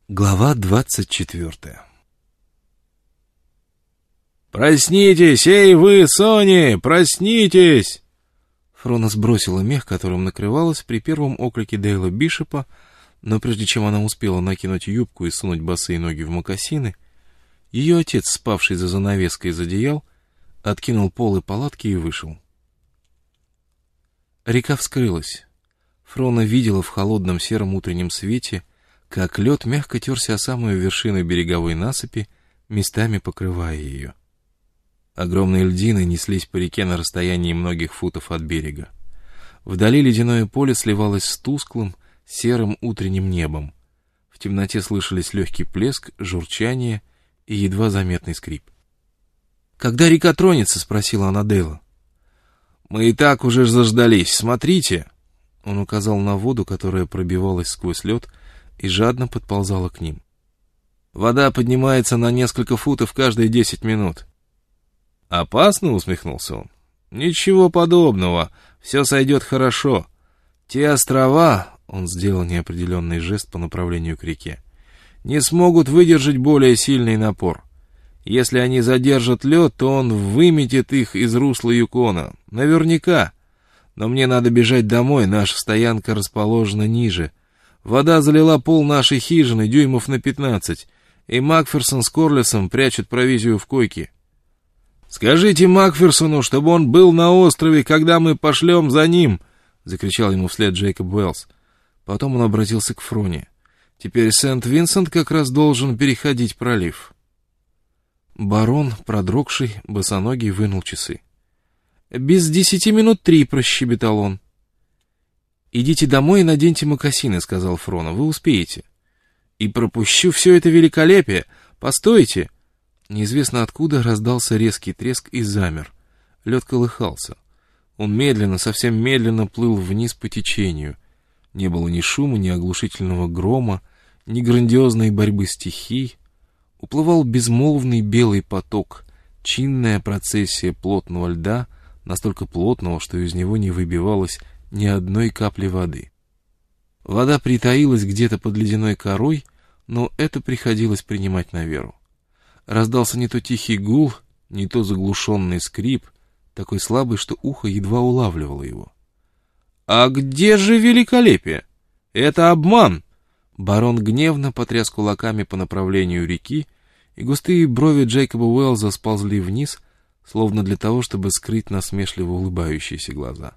Глава 24. «Проснитесь, эй вы, Сони, проснитесь!» Фрона сбросила мех, которым накрывалась при первом оклике Дейла Бишопа, но прежде чем она успела накинуть юбку и сунуть босые ноги в мокасины, ее отец, спавший за занавеской из одеял, откинул полы палатки и вышел. Река вскрылась. Фрона видела в холодном сером утреннем свете, как лед мягко терся о самую вершину береговой насыпи, местами покрывая ее. Огромные льдины неслись по реке на расстоянии многих футов от берега. Вдали ледяное поле сливалось с тусклым, серым утренним небом. В темноте слышались легкий плеск, журчание и едва заметный скрип. «Когда река тронется?» — спросила она Дейла. «Мы и так уже заждались, смотрите!» Он указал на воду, которая пробивалась сквозь лед и жадно подползала к ним. «Вода поднимается на несколько футов каждые 10 минут». «Опасно?» — усмехнулся он. «Ничего подобного, все сойдет хорошо. Те острова...» — он сделал неопределенный жест по направлению к реке. «Не смогут выдержать более сильный напор. Если они задержат лед, то он выметит их из русла Юкона. Наверняка. Но мне надо бежать домой, наша стоянка расположена ниже. Вода залила пол нашей хижины дюймов на 15, и Макферсон с Корлесом прячут провизию в койке. «Скажите Макферсону, чтобы он был на острове, когда мы пошлем за ним!» — закричал ему вслед Джейкоб Уэллс. Потом он обратился к Фроне. «Теперь Сент-Винсент как раз должен переходить пролив». Барон, продрогший, босоногий, вынул часы. «Без 10 минут 3», — прощебетал он. «Идите домой и наденьте мокасины», — сказал Фрона. «Вы успеете». «И пропущу все это великолепие! Постойте!» Неизвестно откуда раздался резкий треск и замер. Лед колыхался. Он медленно, совсем медленно плыл вниз по течению. Не было ни шума, ни оглушительного грома, ни грандиозной борьбы стихий. Уплывал безмолвный белый поток, чинная процессия плотного льда, настолько плотного, что из него не выбивалось ни одной капли воды. Вода притаилась где-то под ледяной корой, но это приходилось принимать на веру. Раздался не то тихий гул, не то заглушенный скрип, такой слабый, что ухо едва улавливало его. «А где же великолепие? Это обман!» Барон гневно потряс кулаками по направлению реки, и густые брови Джейкоба Уэллса сползли вниз, словно для того, чтобы скрыть насмешливо улыбающиеся глаза.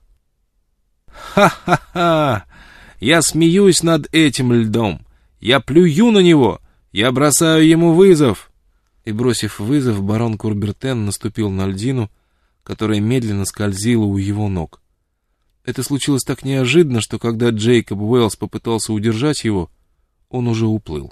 «Ха-ха-ха! Я смеюсь над этим льдом! Я плюю на него! Я бросаю ему вызов!» И, бросив вызов, барон Курбертен наступил на льдину, которая медленно скользила у его ног. Это случилось так неожиданно, что когда Джейкоб Уэллс попытался удержать его, он уже уплыл.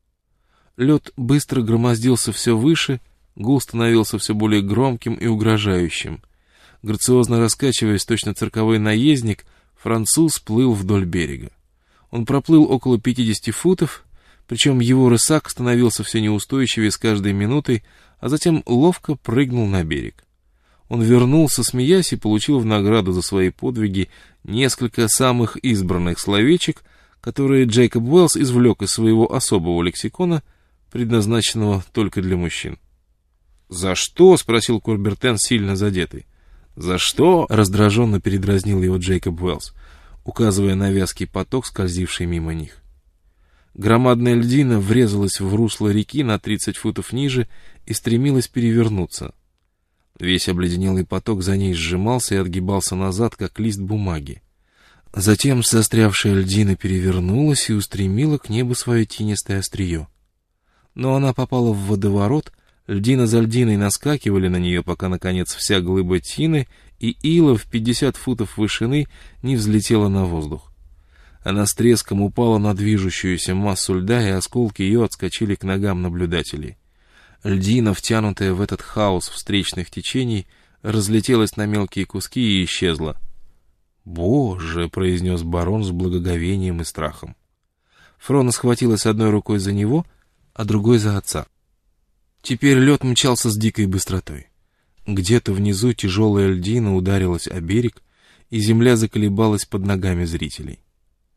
Лед быстро громоздился все выше, гул становился все более громким и угрожающим. Грациозно раскачиваясь, точно цирковой наездник, француз плыл вдоль берега. Он проплыл около 50 футов, причем его рысак становился все неустойчивее с каждой минутой, а затем ловко прыгнул на берег. Он вернулся, смеясь, и получил в награду за свои подвиги несколько самых избранных словечек, которые Джейкоб Уэллс извлек из своего особого лексикона, предназначенного только для мужчин. «За что?» — спросил Курбертен, сильно задетый. «За что?» — раздраженно передразнил его Джейкоб Уэллс, указывая на вязкий поток, скользивший мимо них. Громадная льдина врезалась в русло реки на 30 футов ниже и стремилась перевернуться. Весь обледенелый поток за ней сжимался и отгибался назад, как лист бумаги. Затем застрявшая льдина перевернулась и устремила к небу свое тинистое острие. Но она попала в водоворот, льдина за льдиной наскакивали на нее, пока, наконец, вся глыба тины и ила в 50 футов вышины не взлетела на воздух. Она с треском упала на движущуюся массу льда, и осколки ее отскочили к ногам наблюдателей. Льдина, втянутая в этот хаос встречных течений, разлетелась на мелкие куски и исчезла. «Боже!» — произнес барон с благоговением и страхом. Фрона схватилась одной рукой за него, а другой за отца. Теперь лед мчался с дикой быстротой. Где-то внизу тяжелая льдина ударилась о берег, и земля заколебалась под ногами зрителей.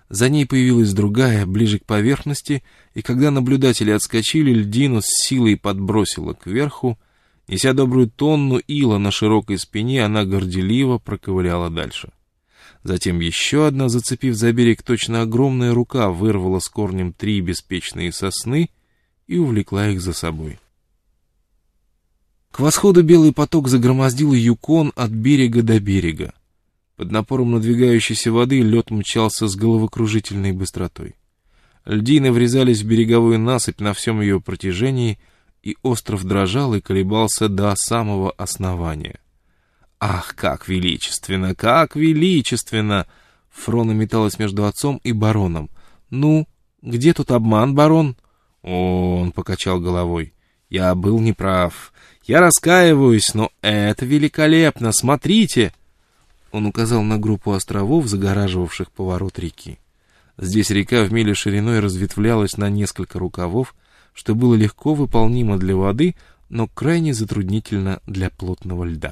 За ней появилась другая, ближе к поверхности, и когда наблюдатели отскочили, льдину с силой подбросило кверху. Неся добрую тонну ила на широкой спине, она горделиво проковыляла дальше. Затем еще одна, зацепив за берег, точно огромная рука вырвала с корнем 3 беспечные сосны и увлекла их за собой. К восходу белый поток загромоздил Юкон от берега до берега. Под напором надвигающейся воды лед мчался с головокружительной быстротой. Льдины врезались в береговую насыпь на всем ее протяжении, и остров дрожал и колебался до самого основания. «Ах, как величественно! Как величественно!» Фрона металась между отцом и бароном. «Ну, где тут обман, барон?» «О, он покачал головой. Я был неправ. Я раскаиваюсь, но это великолепно! Смотрите!» Он указал на группу островов, загораживавших поворот реки. Здесь река в миле шириной разветвлялась на несколько рукавов, что было легко выполнимо для воды, но крайне затруднительно для плотного льда.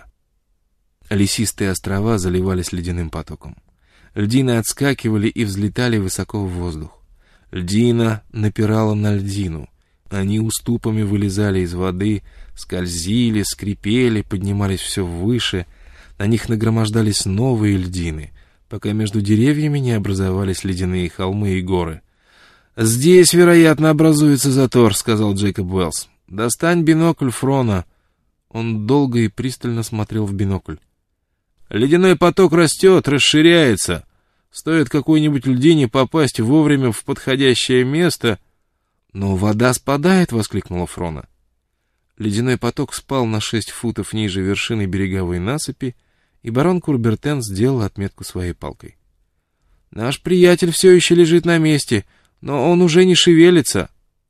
Лесистые острова заливались ледяным потоком. Льдины отскакивали и взлетали высоко в воздух. Льдина напирала на льдину. Они уступами вылезали из воды, скользили, скрипели, поднимались все выше. На них нагромождались новые льдины, пока между деревьями не образовались ледяные холмы и горы. «Здесь, вероятно, образуется затор», — сказал Джейкоб Уэллс. «Достань бинокль, Фрона». Он долго и пристально смотрел в бинокль. «Ледяной поток растет, расширяется. Стоит какой-нибудь льдине попасть вовремя в подходящее место...» «Но вода спадает!» — воскликнула Фрона. Ледяной поток спал на 6 футов ниже вершины береговой насыпи, и барон Курбертен сделал отметку своей палкой. «Наш приятель все еще лежит на месте, но он уже не шевелится».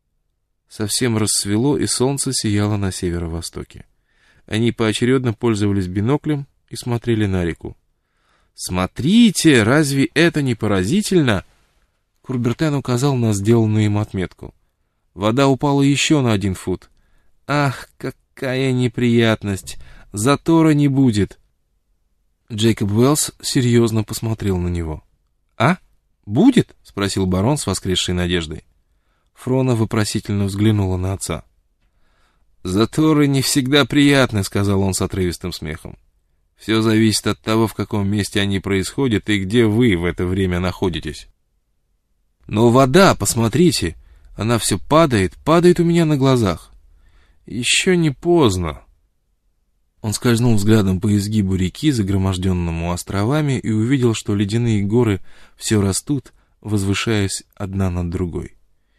Совсем рассвело, и солнце сияло на северо-востоке. Они поочередно пользовались биноклем и смотрели на реку. «Смотрите, разве это не поразительно?» Курбертен указал на сделанную им отметку. Вода упала еще на 1 фут. «Ах, какая неприятность! Затора не будет!» Джейкоб Уэллс серьезно посмотрел на него. «А? Будет?» — спросил барон с воскресшей надеждой. Фрона вопросительно взглянула на отца. «Заторы не всегда приятны», — сказал он с отрывистым смехом. «Все зависит от того, в каком месте они происходят и где вы в это время находитесь». «Но вода, посмотрите, она все падает у меня на глазах. Еще не поздно». Он скользнул взглядом по изгибу реки, загроможденному островами, и увидел, что ледяные горы все растут, возвышаясь одна над другой.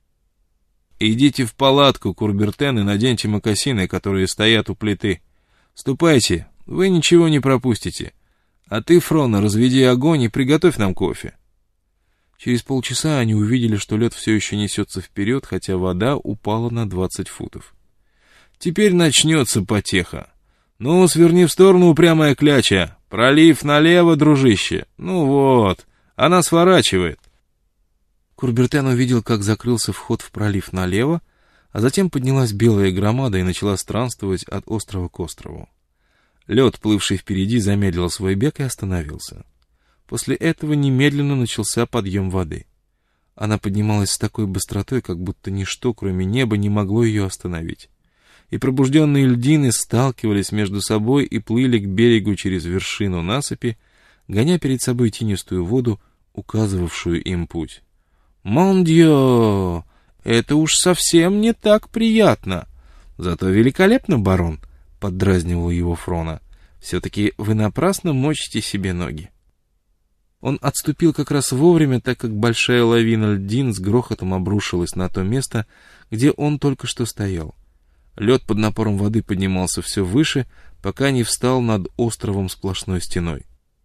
«Идите в палатку, Курбертен, и наденьте мокасины, которые стоят у плиты. Ступайте, вы ничего не пропустите. А ты, Фрона, разведи огонь и приготовь нам кофе». Через полчаса они увидели, что лед все еще несется вперед, хотя вода упала на 20 футов. «Теперь начнется потеха. Ну, сверни в сторону, упрямая кляча. Пролив налево, дружище. Ну вот, она сворачивает». Курбертен увидел, как закрылся вход в пролив налево, а затем поднялась белая громада и начала странствовать от острова к острову. Лед, плывший впереди, замедлил свой бег и остановился. После этого немедленно начался подъем воды. Она поднималась с такой быстротой, как будто ничто, кроме неба, не могло ее остановить. И пробужденные льдины сталкивались между собой и плыли к берегу через вершину насыпи, гоня перед собой тинистую воду, указывавшую им путь. «Мон дьё! Это уж совсем не так приятно! Зато великолепно, барон!» — поддразнивал его Фрона. «Все-таки вы напрасно мочите себе ноги». Он отступил как раз вовремя, так как большая лавина льдин с грохотом обрушилась на то место, где он только что стоял. Лед под напором воды поднимался все выше, пока не встал над островом сплошной стеной.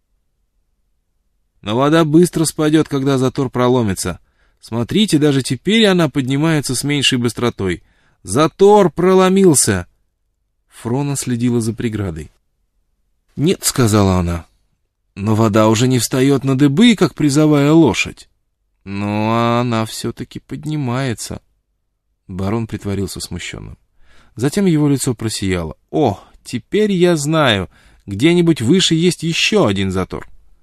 «Но вода быстро спадет, когда затор проломится. Смотрите, даже теперь она поднимается с меньшей быстротой. Затор проломился!» Фрона следила за преградой. «Нет», — сказала она, — «но вода уже не встает на дыбы, как призовая лошадь. Но она все-таки поднимается». Барон притворился смущенным. Затем его лицо просияло. «О, теперь я знаю, где-нибудь выше есть еще один затор».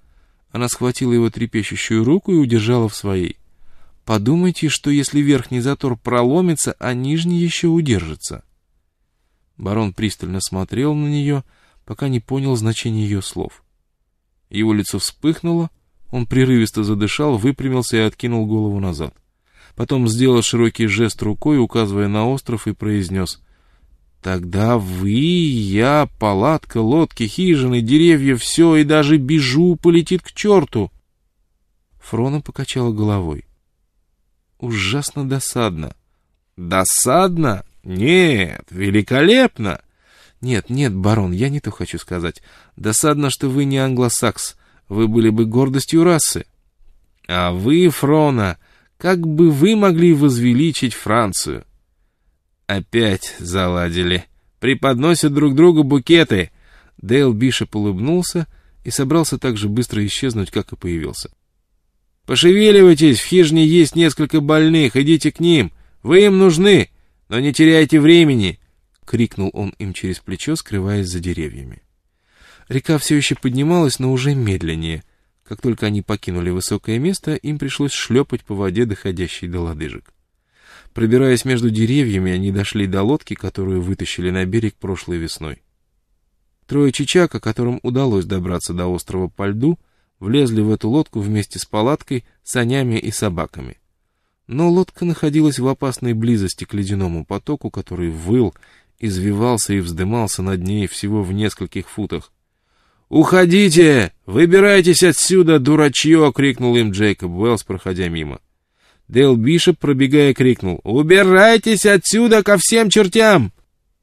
Она схватила его трепещущую руку и удержала в своей. «Подумайте, что если верхний затор проломится, а нижний еще удержится». Барон пристально смотрел на нее, пока не понял значения ее слов. Его лицо вспыхнуло, он прерывисто задышал, выпрямился и откинул голову назад. Потом сделал широкий жест рукой, указывая на остров, и произнес: «Тогда вы, я, палатка, лодки, хижины, деревья, все, и даже бижу полетит к черту!» Фрона покачала головой. «Ужасно досадно». «Досадно? Нет, великолепно!» «Нет, барон, я не то хочу сказать. Досадно, что вы не англосакс. Вы были бы гордостью расы. А вы, Фрона, как бы вы могли возвеличить Францию?» «Опять заладили. Преподносят друг другу букеты». Дейл Бишоп улыбнулся и собрался так же быстро исчезнуть, как и появился. «Пошевеливайтесь, в хижине есть несколько больных, идите к ним. Вы им нужны, но не теряйте времени!» — крикнул он им через плечо, скрываясь за деревьями. Река все еще поднималась, но уже медленнее. Как только они покинули высокое место, им пришлось шлепать по воде, доходящей до лодыжек. Пробираясь между деревьями, они дошли до лодки, которую вытащили на берег прошлой весной. Трое чичака, которым удалось добраться до острова по льду, влезли в эту лодку вместе с палаткой, санями и собаками. Но лодка находилась в опасной близости к ледяному потоку, который выл, извивался и вздымался над ней всего в нескольких футах. «Уходите! Выбирайтесь отсюда, дурачье!» — крикнул им Джейкоб Уэллс, проходя мимо. Дейл Бишоп, пробегая, крикнул: «Убирайтесь отсюда ко всем чертям!»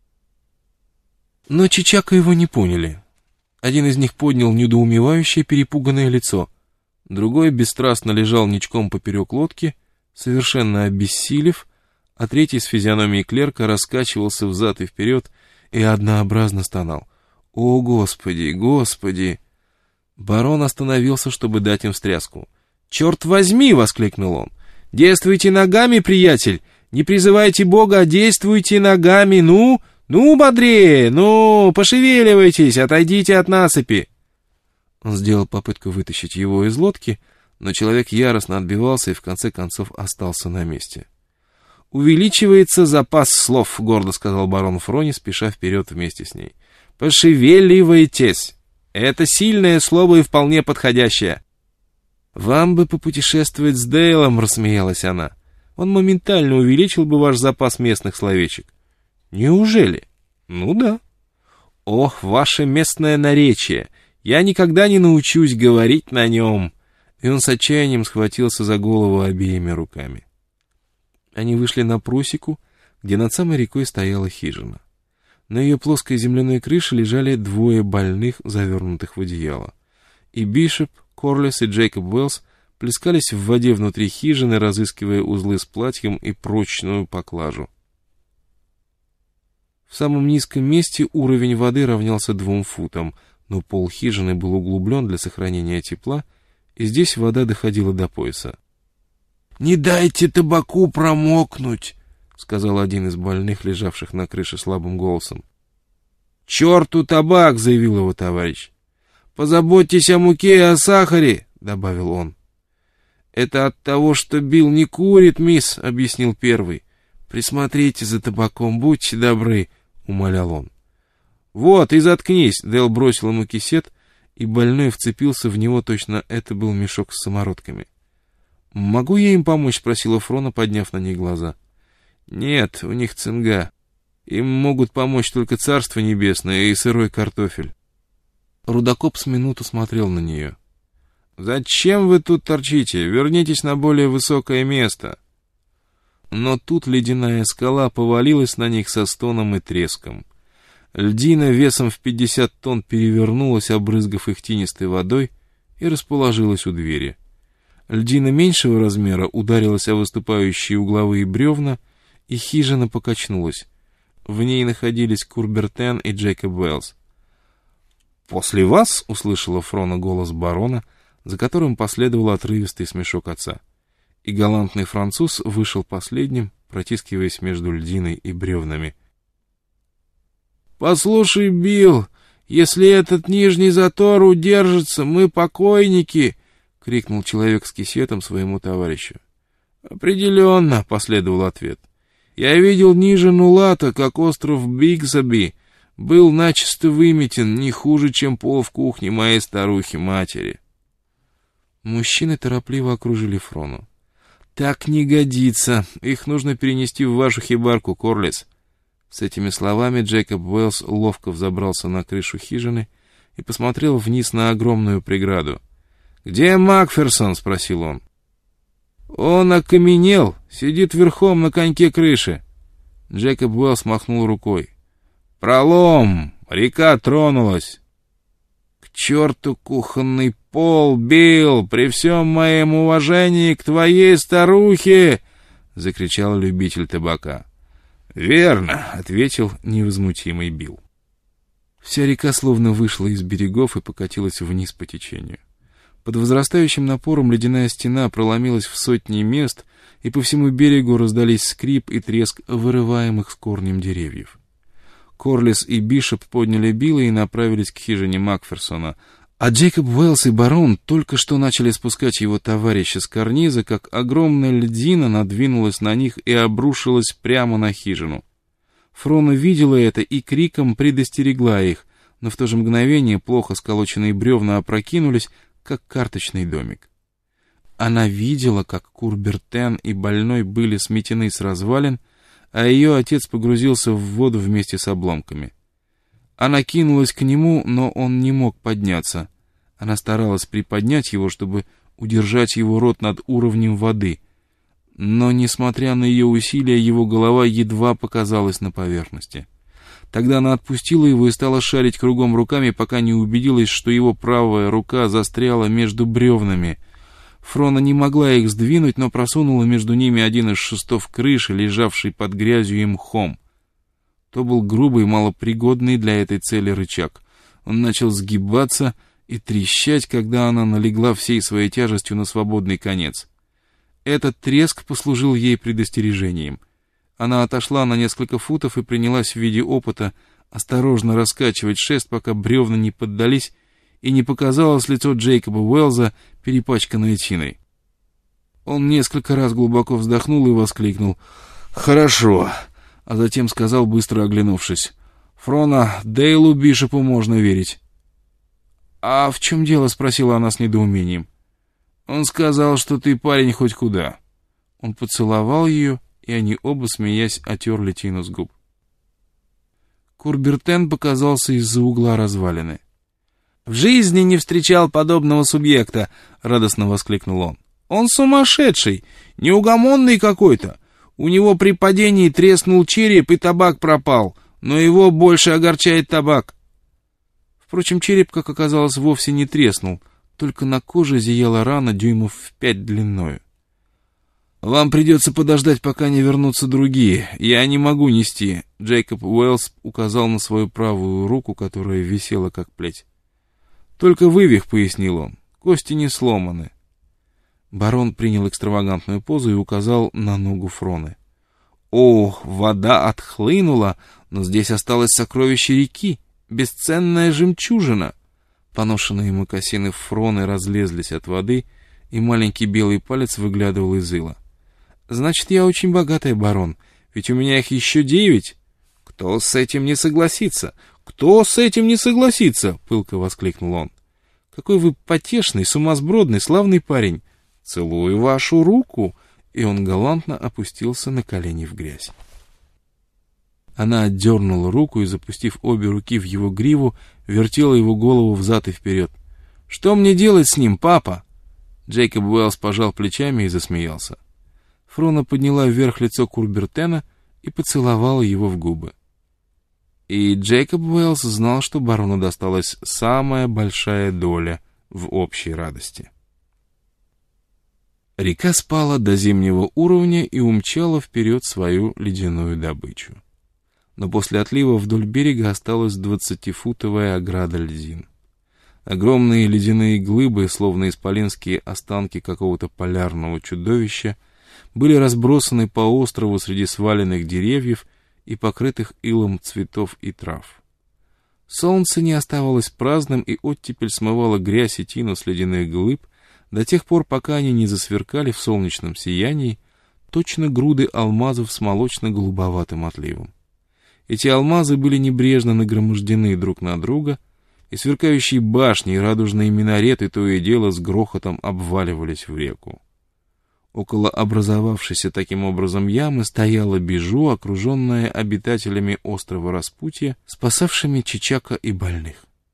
Но чичака его не поняли. Один из них поднял недоумевающее, перепуганное лицо. Другой бесстрастно лежал ничком поперек лодки, совершенно обессилев, а третий с физиономией клерка раскачивался взад и вперед и однообразно стонал. «О, Господи, Господи!» Барон остановился, чтобы дать им встряску. «Черт возьми!» — воскликнул он. «Действуйте ногами, приятель! Не призывайте Бога, а действуйте ногами! Ну бодрее! Ну, пошевеливайтесь, отойдите от насыпи!» Он сделал попытку вытащить его из лодки, но человек яростно отбивался и в конце концов остался на месте. «Увеличивается запас слов», — гордо сказал барон Фрони, спеша вперед вместе с ней. «Пошевеливайтесь! Это сильное слово и вполне подходящее». «Вам бы попутешествовать с Дейлом», — рассмеялась она. «Он моментально увеличил бы ваш запас местных словечек». «Неужели?» «Ну да». «Ох, ваше местное наречие! Я никогда не научусь говорить на нем!» И он с отчаянием схватился за голову обеими руками. Они вышли на просеку, где над самой рекой стояла хижина. На ее плоской земляной крыше лежали двое больных, завернутых в одеяло. И Бишоп, Корлес и Джейкоб Уэллс плескались в воде внутри хижины, разыскивая узлы с платьем и прочную поклажу. В самом низком месте уровень воды равнялся 2 футам, но пол хижины был углублен для сохранения тепла, и здесь вода доходила до пояса. «Не дайте табаку промокнуть!» — сказал один из больных, лежавших на крыше, слабым голосом. «Черту табак!» — заявил его товарищ. «Позаботьтесь о муке и о сахаре!» — добавил он. «Это от того, что Билл не курит, мисс», — объяснил первый. «Присмотрите за табаком, будьте добры», — умолял он. «Вот, и заткнись!» — Дэл бросил ему кисет, и больной вцепился в него, точно это был мешок с самородками. «Могу я им помочь?» — спросила Фрона, подняв на них глаза. «Нет, у них цинга. Им могут помочь только Царство Небесное и сырой картофель». Рудокоп с минуту смотрел на нее. «Зачем вы тут торчите? Вернитесь на более высокое место». Но тут ледяная скала повалилась на них со стоном и треском. Льдина весом в 50 тонн перевернулась, обрызгав их тинистой водой, и расположилась у двери. Льдина меньшего размера ударилась о выступающие угловые бревна, и хижина покачнулась. В ней находились Курбертен и Джейкоб Уэллс. «После вас!» — услышала Фрона голос барона, за которым последовал отрывистый смешок отца. И галантный француз вышел последним, протискиваясь между льдиной и бревнами. «Послушай, Билл, Если этот нижний затор удержится, мы покойники!» — крикнул человек с кисетом своему товарищу. «Определенно!» — последовал ответ. «Я видел ниже Нулата, как остров Бигсаби был начисто выметен, не хуже, чем пол в кухне моей старухи-матери». Мужчины торопливо окружили Фрону. «Так не годится. Их нужно перенести в вашу хибарку, Корлис». С этими словами Джейкоб Уэллс ловко взобрался на крышу хижины и посмотрел вниз на огромную преграду. «Где Макферсон?» — спросил он. «Он окаменел, сидит верхом на коньке крыши». Джейкоб Уэллс махнул рукой. «Пролом! Река тронулась!» «К черту кухонный пол, Билл! При всем моем уважении к твоей старухе!» — закричал любитель табака. «Верно!» — ответил невозмутимый Билл. Вся река словно вышла из берегов и покатилась вниз по течению. Под возрастающим напором ледяная стена проломилась в сотни мест, и по всему берегу раздались скрип и треск вырываемых с корнем деревьев. Корлис и Бишоп подняли Билла и направились к хижине Макферсона, а Джейкоб Уэллс и барон только что начали спускать его товарища с карниза, как огромная льдина надвинулась на них и обрушилась прямо на хижину. Фрона видела это и криком предостерегла их, но в то же мгновение плохо сколоченные бревна опрокинулись, как карточный домик. Она видела, как Курбертен и больной были сметены с развалин, а ее отец погрузился в воду вместе с обломками. Она кинулась к нему, но он не мог подняться. Она старалась приподнять его, чтобы удержать его рот над уровнем воды. Но, несмотря на ее усилия, его голова едва показалась на поверхности. Тогда она отпустила его и стала шарить кругом руками, пока не убедилась, что его правая рука застряла между бревнами. Фрона не могла их сдвинуть, но просунула между ними один из шестов крыши, лежавший под грязью и мхом. То был грубый, малопригодный для этой цели рычаг. Он начал сгибаться и трещать, когда она налегла всей своей тяжестью на свободный конец. Этот треск послужил ей предостережением. Она отошла на несколько футов и принялась в виде опыта осторожно раскачивать шест, пока бревна не поддались, и не показалось лицо Джейкоба Уэллса, перепачканное тиной. Он несколько раз глубоко вздохнул и воскликнул «Хорошо», а затем сказал, быстро оглянувшись: «Фрона, Дейлу Бишопу можно верить». «А в чем дело?» — спросила она с недоумением. «Он сказал, что ты парень хоть куда». Он поцеловал ее, и они оба, смеясь, отерли тину с губ. Курбертен показался из-за угла развалины. «В жизни не встречал подобного субъекта!» — радостно воскликнул он. «Он сумасшедший, неугомонный какой-то. У него при падении треснул череп, и табак пропал, но его больше огорчает табак». Впрочем, череп, как оказалось, вовсе не треснул, только на коже зияла рана дюймов в 5 длиною. «Вам придется подождать, пока не вернутся другие. Я не могу нести», — Джейкоб Уэллс указал на свою правую руку, которая висела как плеть. «Только вывих», — пояснил он, — «кости не сломаны». Барон принял экстравагантную позу и указал на ногу Фроны. «О, вода отхлынула, но здесь осталось сокровище реки, бесценная жемчужина». Поношенные мокасины Фроны разлезлись от воды, и маленький белый палец выглядывал из ила. «Значит, я очень богатый, барон, ведь у меня их еще 9. «Кто с этим не согласится? Кто с этим не согласится?» — пылко воскликнул он. «Какой вы потешный, сумасбродный, славный парень! Целую вашу руку!» И он галантно опустился на колени в грязь. Она отдернула руку и, запустив обе руки в его гриву, вертела его голову взад и вперед. «Что мне делать с ним, папа?» Джейкоб Уэллс пожал плечами и засмеялся. Фрона подняла вверх лицо Курбертена и поцеловала его в губы. И Джейкоб Уэллс знал, что барону досталась самая большая доля в общей радости. Река спала до зимнего уровня и умчала вперед свою ледяную добычу. Но после отлива вдоль берега осталась 20-футовая ограда льдин. Огромные ледяные глыбы, словно исполинские останки какого-то полярного чудовища, были разбросаны по острову среди сваленных деревьев и покрытых илом цветов и трав. Солнце не оставалось праздным, и оттепель смывала грязь и тину с ледяных глыб до тех пор, пока они не засверкали в солнечном сиянии, точно груды алмазов с молочно-голубоватым отливом. Эти алмазы были небрежно нагромождены друг на друга, и сверкающие башни и радужные минареты то и дело с грохотом обваливались в реку. Около образовавшейся таким образом ямы стояла Bijou, окруженная обитателями острова Распутья, спасавшими Чичака и больных.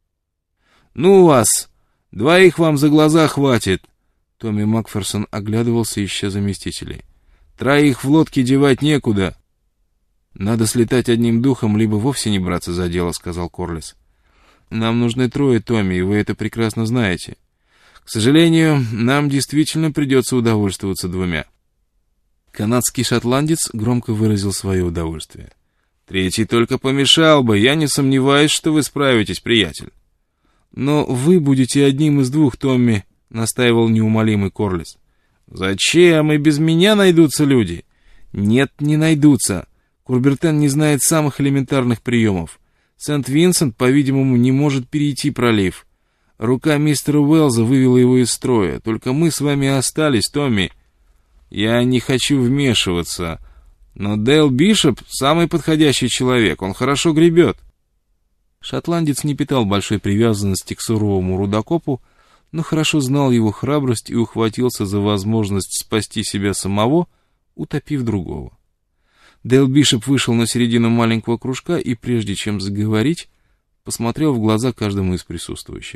«Ну вас! Двоих вам за глаза хватит!» Томми Макферсон оглядывался, ища заместителей. «Троих в лодке девать некуда!» «Надо слетать одним духом, либо вовсе не браться за дело», — сказал Корлис. «Нам нужны трое, Томми, и вы это прекрасно знаете. К сожалению, нам действительно придется удовольствоваться двумя». Канадский шотландец громко выразил свое удовольствие. «Третий только помешал бы, я не сомневаюсь, что вы справитесь, приятель». «Но вы будете одним из двух, Томми», — настаивал неумолимый Корлис. «Зачем? И без меня найдутся люди». «Нет, не найдутся. Курбертен не знает самых элементарных приемов. Сент-Винсент, по-видимому, не может перейти пролив. Рука мистера Уэллза вывела его из строя. Только мы с вами остались, Томми». «Я не хочу вмешиваться, но Дейл Бишоп — самый подходящий человек, он хорошо гребет». Шотландец не питал большой привязанности к суровому рудокопу, но хорошо знал его храбрость и ухватился за возможность спасти себя самого, утопив другого. Дейл Бишоп вышел на середину маленького кружка и, прежде чем заговорить, посмотрел в глаза каждому из присутствующих.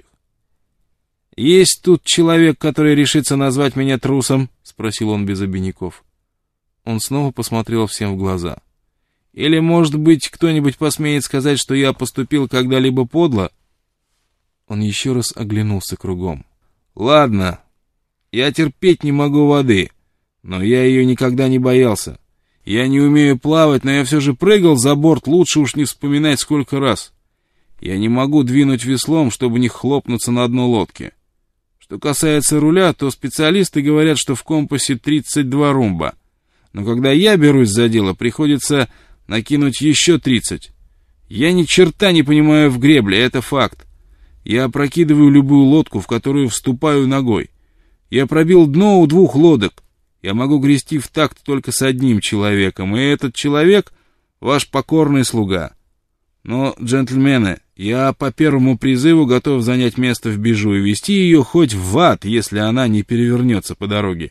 «Есть тут человек, который решится назвать меня трусом?» — спросил он без обиняков. Он снова посмотрел всем в глаза. «Или, может быть, кто-нибудь посмеет сказать, что я поступил когда-либо подло?» Он еще раз оглянулся кругом. «Ладно, я терпеть не могу воды, но я ее никогда не боялся. Я не умею плавать, но я все же прыгал за борт, лучше уж не вспоминать сколько раз. Я не могу двинуть веслом, чтобы не хлопнуться на дно лодки. Что касается руля, то специалисты говорят, что в компасе 32 румба. Но когда я берусь за дело, приходится накинуть еще 30. Я ни черта не понимаю в гребле, это факт. Я опрокидываю любую лодку, в которую вступаю ногой. Я пробил дно у 2 лодок. Я могу грести в такт только с одним человеком, и этот человек — ваш покорный слуга. Но, джентльмены, я по первому призыву готов занять место в Bijou и вести ее хоть в ад, если она не перевернется по дороге».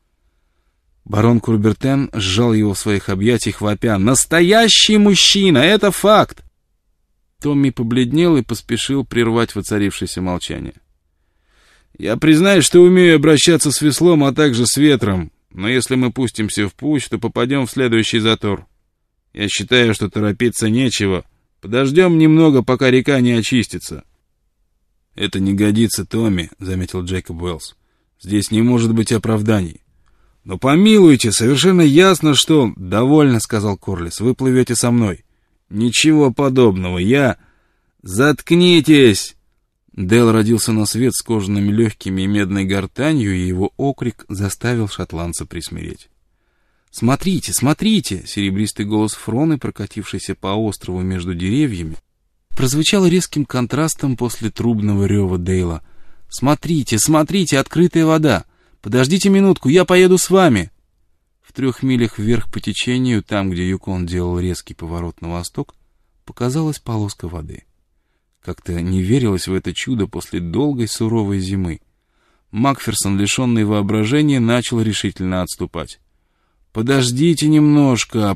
Барон Курбертен сжал его в своих объятиях, вопя: «Настоящий мужчина! Это факт!» Томми побледнел и поспешил прервать воцарившееся молчание. «Я признаю, что умею обращаться с веслом, а также с ветром, но если мы пустимся в путь, то попадем в следующий затор. Я считаю, что торопиться нечего. Подождем немного, пока река не очистится». «Это не годится, Томми», — заметил Джейкоб Уэллс. «Здесь не может быть оправданий». «Но помилуйте, совершенно ясно, что...» «Довольно», — сказал Корлис, — «вы плывете со мной». «Ничего подобного, я...» «Заткнитесь!» Дейл родился на свет с кожаными легкими и медной гортанью, и его окрик заставил шотландца присмиреть. «Смотрите, смотрите!» — серебристый голос Фроны, прокатившийся по острову между деревьями, прозвучал резким контрастом после трубного рева Дейла. «Смотрите, смотрите, открытая вода! Подождите минутку, я поеду с вами!» В 3 милях вверх по течению, там, где Юкон делал резкий поворот на восток, показалась полоска воды. Как-то не верилось в это чудо после долгой суровой зимы. Макферсон, лишенный воображения, начал решительно отступать. «Подождите немножко,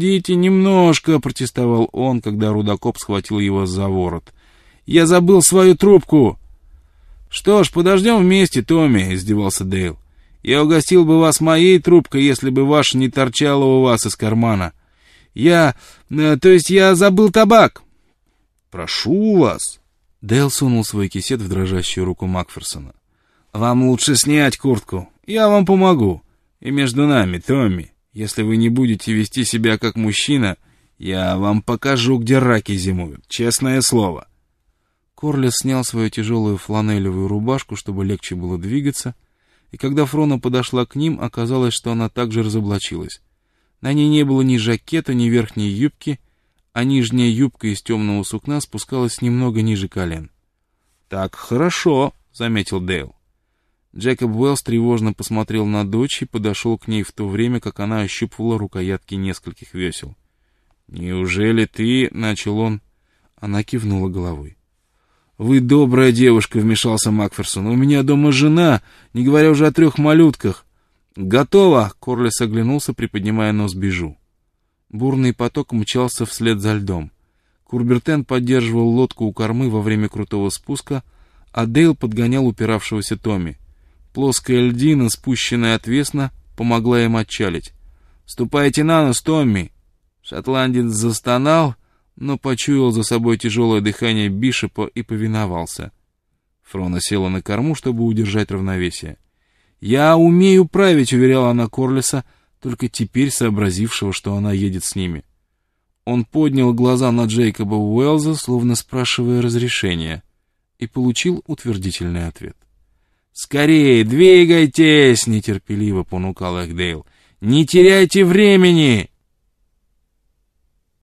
— протестовал он, когда рудокоп схватил его за ворот. «Я забыл свою трубку!» «Что ж, подождем вместе, Томми», — издевался Дейл. «Я угостил бы вас моей трубкой, если бы ваша не торчала у вас из кармана. Я забыл табак». «Прошу вас!» Дейл сунул свой кисет в дрожащую руку Макферсона. «Вам лучше снять куртку. Я вам помогу. И между нами, Томми, если вы не будете вести себя как мужчина, я вам покажу, где раки зимуют. Честное слово». Корлис снял свою тяжелую фланелевую рубашку, чтобы легче было двигаться, и когда Фрона подошла к ним, оказалось, что она также разоблачилась. На ней не было ни жакета, ни верхней юбки, а нижняя юбка из темного сукна спускалась немного ниже колен. «Так, хорошо», — заметил Дейл. Джейкоб Уэллс тревожно посмотрел на дочь и подошел к ней в то время, как она ощупывала рукоятки нескольких весел. «Неужели ты...» — начал он. Она кивнула головой. «Вы добрая девушка», — вмешался Макферсон. «У меня дома жена, не говоря уже о 3 малютках». «Готово!» — Корлис оглянулся, приподнимая нос Бижу. Бурный поток мчался вслед за льдом. Курбертен поддерживал лодку у кормы во время крутого спуска, а Дейл подгонял упиравшегося Томми. Плоская льдина, спущенная отвесно, помогла им отчалить. «Ступайте на нос, Томми!» Шотландец застонал, но почуял за собой тяжелое дыхание Бишопа и повиновался. Фрона села на корму, чтобы удержать равновесие. «Я умею править», — уверяла она Корлиса, только теперь сообразившего, что она едет с ними. Он поднял глаза на Джейкоба Уэллза, словно спрашивая разрешения, и получил утвердительный ответ. «Скорее, двигайтесь!» — нетерпеливо понукал их Дейл. «Не теряйте времени!»